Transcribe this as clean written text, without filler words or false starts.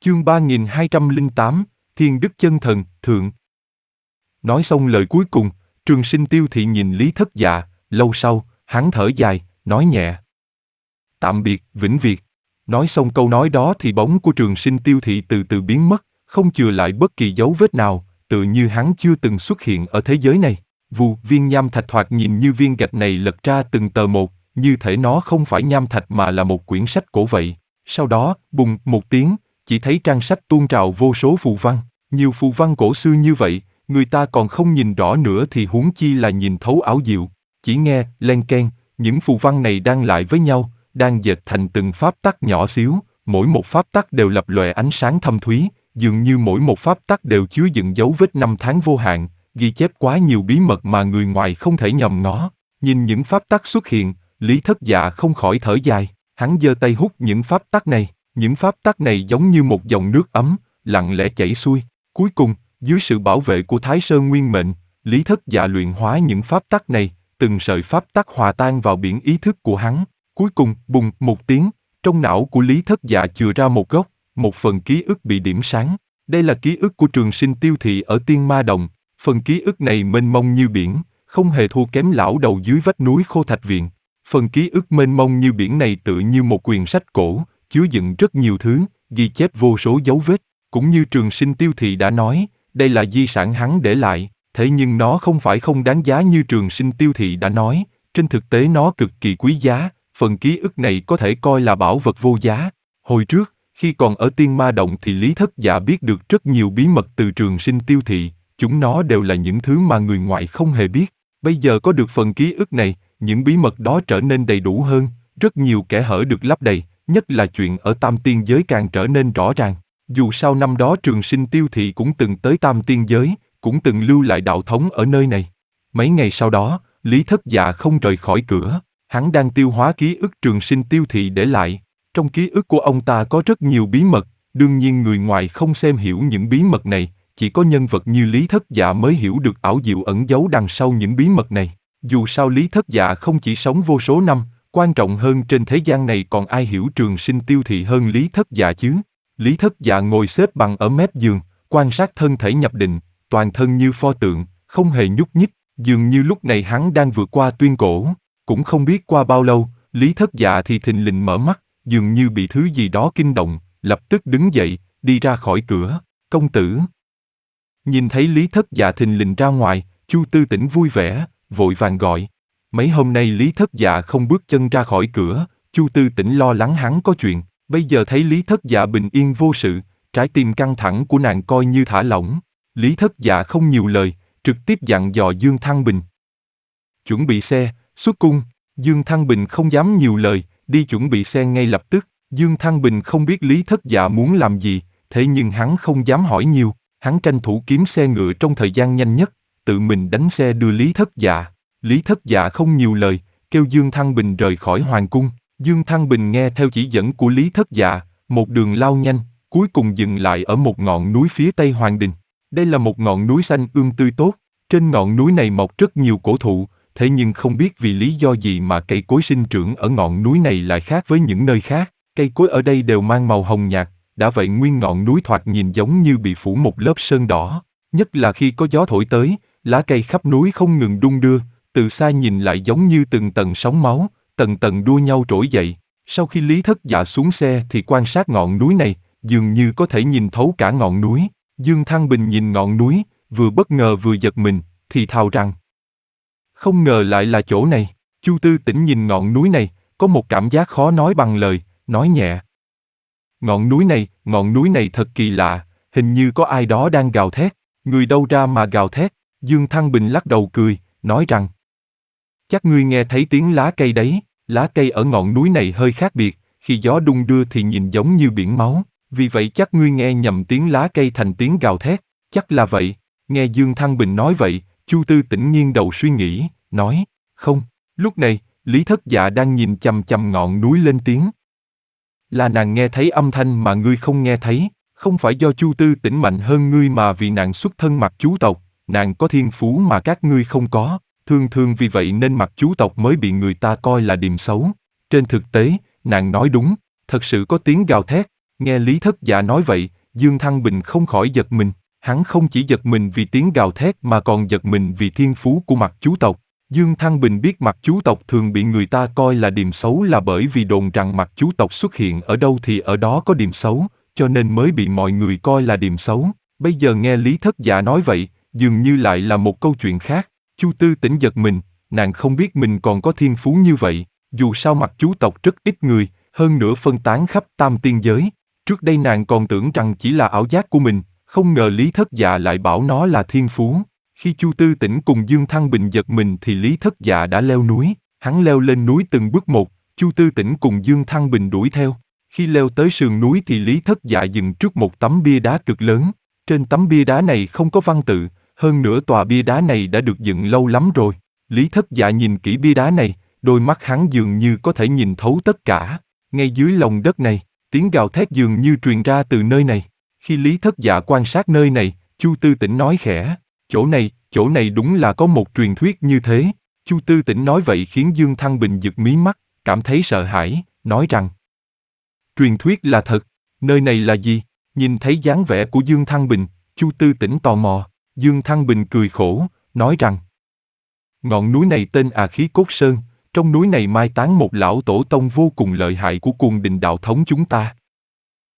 Chương 3208, Thiên Đức Chân Thần, Thượng. Nói xong lời cuối cùng, Trường Sinh Tiêu Thị nhìn Lý Thất Dạ, lâu sau, hắn thở dài, nói nhẹ. Tạm biệt, vĩnh biệt. Nói xong câu nói đó thì bóng của Trường Sinh Tiêu Thị từ từ biến mất, không chừa lại bất kỳ dấu vết nào, tự như hắn chưa từng xuất hiện ở thế giới này. Vù, viên nham thạch thoạt nhìn như viên gạch này lật ra từng tờ một, như thể nó không phải nham thạch mà là một quyển sách cổ vậy. Sau đó, bùng một tiếng, chỉ thấy trang sách tuôn trào vô số phù văn. Nhiều phù văn cổ xưa như vậy, người ta còn không nhìn rõ nữa thì huống chi là nhìn thấu ảo diệu. Chỉ nghe, len keng, những phù văn này đan lại với nhau, đang dệt thành từng pháp tắc nhỏ xíu, mỗi một pháp tắc đều lập lòe ánh sáng thâm thúy, dường như mỗi một pháp tắc đều chứa đựng dấu vết năm tháng vô hạn, ghi chép quá nhiều bí mật mà người ngoài không thể nhòm ngó. Nhìn những pháp tắc xuất hiện, Lý Thất Dạ không khỏi thở dài, hắn giơ tay hút những pháp tắc này. Những pháp tắc này giống như một dòng nước ấm, lặng lẽ chảy xuôi. Cuối cùng, dưới sự bảo vệ của Thái Sơn Nguyên Mệnh, Lý Thất Dạ luyện hóa những pháp tắc này, từng sợi pháp tắc hòa tan vào biển ý thức của hắn. Cuối cùng, bùng một tiếng, trong não của Lý Thất Dạ chừa ra một góc, một phần ký ức bị điểm sáng. Đây là ký ức của Trường Sinh Tiêu Thị ở Tiên Ma Động. Phần ký ức này mênh mông như biển, không hề thua kém lão đầu dưới vách núi Khô Thạch Viện. Phần ký ức mênh mông như biển này tựa như một quyển sách cổ, chứa đựng rất nhiều thứ, ghi chép vô số dấu vết. Cũng như Trường Sinh Tiêu Thị đã nói, đây là di sản hắn để lại, thế nhưng nó không phải không đáng giá như Trường Sinh Tiêu Thị đã nói, trên thực tế nó cực kỳ quý giá, phần ký ức này có thể coi là bảo vật vô giá. Hồi trước, khi còn ở Tiên Ma Động thì Lý Thất Dạ biết được rất nhiều bí mật từ Trường Sinh Tiêu Thị, chúng nó đều là những thứ mà người ngoài không hề biết. Bây giờ có được phần ký ức này, những bí mật đó trở nên đầy đủ hơn, rất nhiều kẽ hở được lấp đầy, nhất là chuyện ở Tam Tiên Giới càng trở nên rõ ràng. Dù sao năm đó Trường Sinh Tiêu Thị cũng từng tới Tam Tiên Giới, cũng từng lưu lại đạo thống ở nơi này. Mấy ngày sau đó, Lý Thất Dạ không rời khỏi cửa, hắn đang tiêu hóa ký ức Trường Sinh Tiêu Thị để lại. Trong ký ức của ông ta có rất nhiều bí mật, đương nhiên người ngoài không xem hiểu những bí mật này, chỉ có nhân vật như Lý Thất Dạ mới hiểu được ảo diệu ẩn giấu đằng sau những bí mật này. Dù sao Lý Thất Dạ không chỉ sống vô số năm, quan trọng hơn trên thế gian này còn ai hiểu Trường Sinh Tiêu Thị hơn Lý Thất Dạ chứ. Lý Thất Dạ ngồi xếp bằng ở mép giường, quan sát thân thể nhập định, toàn thân như pho tượng, không hề nhúc nhích, dường như lúc này hắn đang vượt qua tuyên cổ. Cũng không biết qua bao lâu, Lý Thất Dạ thì thình lình mở mắt, dường như bị thứ gì đó kinh động, lập tức đứng dậy, đi ra khỏi cửa. Công tử. Nhìn thấy Lý Thất Dạ thình lình ra ngoài, Chu Tư Tĩnh vui vẻ, vội vàng gọi. Mấy hôm nay Lý Thất Dạ không bước chân ra khỏi cửa, Chu Tư Tĩnh lo lắng hắn có chuyện. Bây giờ thấy Lý Thất Dạ bình yên vô sự, trái tim căng thẳng của nàng coi như thả lỏng. Lý Thất Dạ không nhiều lời, trực tiếp dặn dò Dương Thăng Bình. Chuẩn bị xe, xuất cung. Dương Thăng Bình không dám nhiều lời, đi chuẩn bị xe ngay lập tức. Dương Thăng Bình không biết Lý Thất Dạ muốn làm gì, thế nhưng hắn không dám hỏi nhiều. Hắn tranh thủ kiếm xe ngựa trong thời gian nhanh nhất, tự mình đánh xe đưa Lý Thất Dạ. Lý Thất Dạ không nhiều lời, kêu Dương Thăng Bình rời khỏi hoàng cung. Dương Thăng Bình nghe theo chỉ dẫn của Lý Thất Dạ, một đường lao nhanh, cuối cùng dừng lại ở một ngọn núi phía tây Hoàng Đình. Đây là một ngọn núi xanh tươi tốt, trên ngọn núi này mọc rất nhiều cổ thụ, thế nhưng không biết vì lý do gì mà cây cối sinh trưởng ở ngọn núi này lại khác với những nơi khác. Cây cối ở đây đều mang màu hồng nhạt, đã vậy nguyên ngọn núi thoạt nhìn giống như bị phủ một lớp sơn đỏ. Nhất là khi có gió thổi tới, lá cây khắp núi không ngừng đung đưa, từ xa nhìn lại giống như từng tầng sóng máu, tầng tầng đua nhau trỗi dậy. Sau khi Lý Thất Dạ xuống xe thì quan sát ngọn núi này, dường như có thể nhìn thấu cả ngọn núi. Dương Thăng Bình nhìn ngọn núi, vừa bất ngờ vừa giật mình, thì thào rằng: không ngờ lại là chỗ này. Chu Tư Tĩnh nhìn ngọn núi này, có một cảm giác khó nói bằng lời, nói nhẹ: ngọn núi này thật kỳ lạ, hình như có ai đó đang gào thét. Người đâu ra mà gào thét? Dương Thăng Bình lắc đầu cười, nói rằng: chắc ngươi nghe thấy tiếng lá cây đấy. Lá cây ở ngọn núi này hơi khác biệt, khi gió đung đưa thì nhìn giống như biển máu, vì vậy chắc ngươi nghe nhầm tiếng lá cây thành tiếng gào thét. Chắc là vậy. Nghe Dương Thăng Bình nói vậy, Chu Tư Tĩnh nghiêng đầu suy nghĩ, nói: không. Lúc này, Lý Thất Dạ đang nhìn chằm chằm ngọn núi lên tiếng: là nàng nghe thấy âm thanh mà ngươi không nghe thấy, không phải do Chu Tư Tĩnh mạnh hơn ngươi mà vì nàng xuất thân Mặc Chú tộc, nàng có thiên phú mà các ngươi không có, thường vì vậy nên Mặc Chú tộc mới bị người ta coi là điềm xấu. Trên thực tế, nàng nói đúng, thật sự có tiếng gào thét. Nghe Lý Thất Dạ nói vậy, Dương Thăng Bình không khỏi giật mình. Hắn không chỉ giật mình vì tiếng gào thét mà còn giật mình vì thiên phú của Mặc Chú tộc. Dương Thăng Bình biết Mặc Chú tộc thường bị người ta coi là điềm xấu là bởi vì đồn rằng Mặc Chú tộc xuất hiện ở đâu thì ở đó có điềm xấu, cho nên mới bị mọi người coi là điềm xấu. Bây giờ nghe Lý Thất Dạ nói vậy, dường như lại là một câu chuyện khác. Chu Tư Tĩnh giật mình, nàng không biết mình còn có thiên phú như vậy. Dù sao Mặc Chú tộc rất ít người, hơn nữa phân tán khắp tam tiên giới. Trước đây nàng còn tưởng rằng chỉ là ảo giác của mình, không ngờ Lý Thất Dạ lại bảo nó là thiên phú. Khi Chu Tư Tĩnh cùng Dương Thăng Bình giật mình thì Lý Thất Dạ đã leo núi. Hắn leo lên núi từng bước một, Chu Tư Tĩnh cùng Dương Thăng Bình đuổi theo. Khi leo tới sườn núi thì Lý Thất Dạ dừng trước một tấm bia đá cực lớn. Trên tấm bia đá này không có văn tự, hơn nữa tòa bia đá này đã được dựng lâu lắm rồi. Lý Thất Dạ nhìn kỹ bia đá này, đôi mắt hắn dường như có thể nhìn thấu tất cả. Ngay dưới lòng đất này, tiếng gào thét dường như truyền ra từ nơi này. Khi Lý Thất Dạ quan sát nơi này, Chu Tư Tĩnh nói khẽ, chỗ này đúng là có một truyền thuyết như thế. Chu Tư Tĩnh nói vậy khiến Dương Thăng Bình giật mí mắt, cảm thấy sợ hãi, nói rằng truyền thuyết là thật, nơi này là gì? Nhìn thấy dáng vẻ của Dương Thăng Bình, Chu Tư Tĩnh tò mò. Dương Thăng Bình cười khổ, nói rằng ngọn núi này tên Khí Cốt Sơn, trong núi này mai táng một lão tổ tông vô cùng lợi hại của Cuồng Đình đạo thống chúng ta.